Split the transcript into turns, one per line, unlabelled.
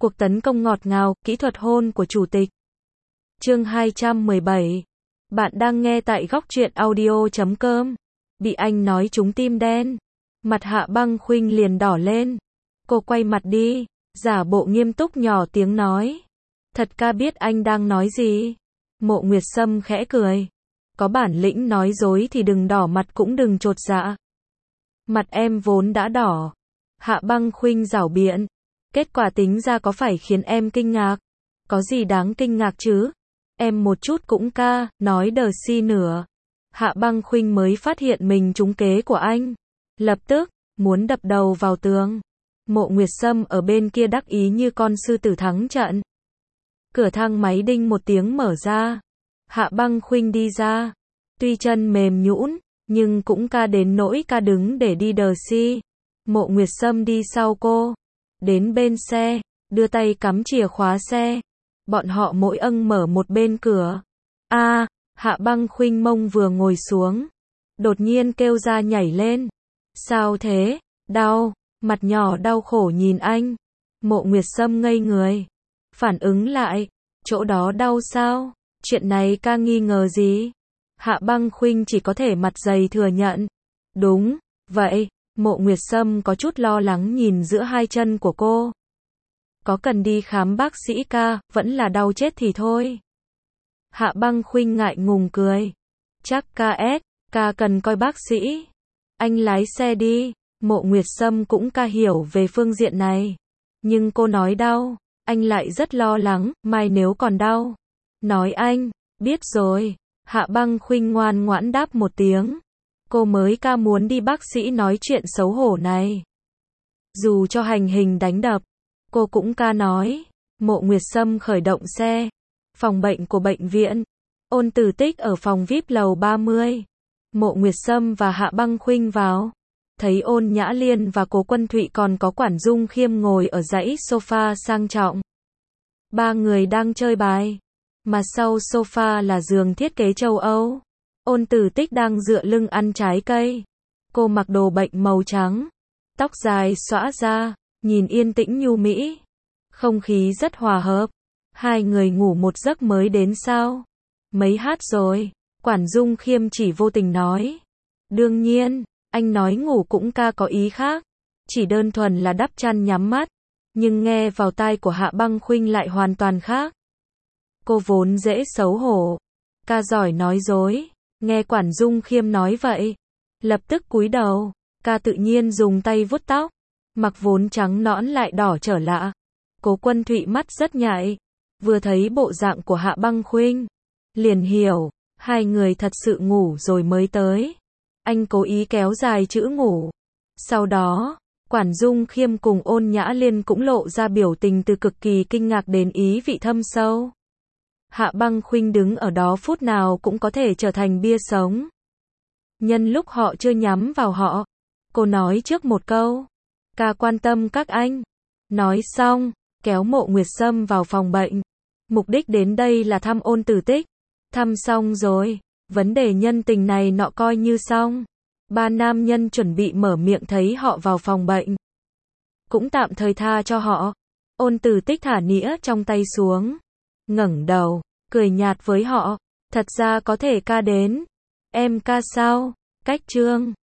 Cuộc tấn công ngọt ngào, kỹ thuật hôn của chủ tịch. Chương 217. Bạn đang nghe tại góc truyện audio.com. Bị anh nói trúng tim đen. Mặt Hạ Băng Khuynh liền đỏ lên. Cô quay mặt đi, giả bộ nghiêm túc nhỏ tiếng nói. Thật ca biết anh đang nói gì. Mộ Nguyệt Sâm khẽ cười. Có bản lĩnh nói dối thì đừng đỏ mặt cũng đừng chột dạ. Mặt em vốn đã đỏ. Hạ Băng Khuynh giảo biện. Kết quả tính ra có phải khiến em kinh ngạc? Có gì đáng kinh ngạc chứ? Em một chút cũng ca, nói đờ si nữa. Hạ Băng Khuynh mới phát hiện mình trúng kế của anh. Lập tức, muốn đập đầu vào tường. Mộ Nguyệt Sâm ở bên kia đắc ý như con sư tử thắng trận. Cửa thang máy đinh một tiếng mở ra. Hạ Băng Khuynh đi ra. Tuy chân mềm nhũn, nhưng cũng ca đến nỗi ca đứng để đi đờ si. Mộ Nguyệt Sâm đi sau cô. Đến bên xe, đưa tay cắm chìa khóa xe. Bọn họ mỗi mở một bên cửa. Hạ Băng Khuynh mông vừa ngồi xuống. Đột nhiên kêu ra nhảy lên. Sao thế? Đau. Mặt nhỏ đau khổ nhìn anh. Mộ Nguyệt Sâm ngây người. Phản ứng lại. Chỗ đó đau sao? Chuyện này ca nghi ngờ gì? Hạ Băng Khuynh chỉ có thể mặt dày thừa nhận. Đúng, vậy. Mộ Nguyệt Sâm có chút lo lắng nhìn giữa hai chân của cô. Có cần đi khám bác sĩ ca, vẫn là đau chết thì thôi. Hạ Băng Khuynh ngại ngùng cười. Chắc ca cần coi bác sĩ. Anh lái xe đi. Mộ Nguyệt Sâm cũng ca hiểu về phương diện này. Nhưng cô nói đau, anh lại rất lo lắng, mai nếu còn đau. Nói anh, biết rồi. Hạ Băng Khuynh ngoan ngoãn đáp một tiếng. Cô mới ca muốn đi bác sĩ nói chuyện xấu hổ này. Dù cho hành hình đánh đập, cô cũng ca nói. Mộ Nguyệt Sâm khởi động xe. Phòng bệnh của bệnh viện. Ôn Tử Tích ở phòng VIP lầu 30. Mộ Nguyệt Sâm và Hạ Băng Khuynh vào. Thấy Ôn Nhã Liên và Cố Quân Thụy còn có Quản Dung Khiêm ngồi ở dãy sofa sang trọng. Ba người đang chơi bài. Mà sau sofa là giường thiết kế châu Âu. Ôn Tử Tích đang dựa lưng ăn trái cây. Cô mặc đồ bệnh màu trắng. Tóc dài xõa ra, nhìn yên tĩnh nhu mỹ. Không khí rất hòa hợp. Hai người ngủ một giấc mới đến sao? Mấy hát rồi? Quản Dung Khiêm chỉ vô tình nói. Đương nhiên, anh nói ngủ cũng ca có ý khác. Chỉ đơn thuần là đắp chăn nhắm mắt. Nhưng nghe vào tai của Hạ Băng Khuynh lại hoàn toàn khác. Cô vốn dễ xấu hổ. Ca giỏi nói dối. Nghe Quản Dung Khiêm nói vậy, lập tức cúi đầu. Ca tự nhiên dùng tay vuốt tóc. Mặc vốn trắng nõn lại đỏ trở lạ. Cố Quân Thụy mắt rất nhạy. Vừa thấy bộ dạng của Hạ Băng Khuynh, liền hiểu, hai người thật sự ngủ rồi mới tới. Anh cố ý kéo dài chữ ngủ. Sau đó, Quản Dung Khiêm cùng Ôn Nhã Liên cũng lộ ra biểu tình từ cực kỳ kinh ngạc đến ý vị thâm sâu. Hạ Băng Khuynh đứng ở đó phút nào cũng có thể trở thành bia sống. Nhân lúc họ chưa nhắm vào họ, cô nói trước một câu. Ca quan tâm các anh. Nói xong, kéo Mộ Nguyệt Sâm vào phòng bệnh. Mục đích đến đây là thăm Ôn Tử Tích. Thăm xong rồi, vấn đề nhân tình này nọ coi như xong. Ba nam nhân chuẩn bị mở miệng thấy họ vào phòng bệnh. Cũng tạm thời tha cho họ. Ôn Tử Tích thả nĩa trong tay xuống. Ngẩng đầu, cười nhạt với họ. Thật ra có thể ca đến. Em ca sao? Cách trương.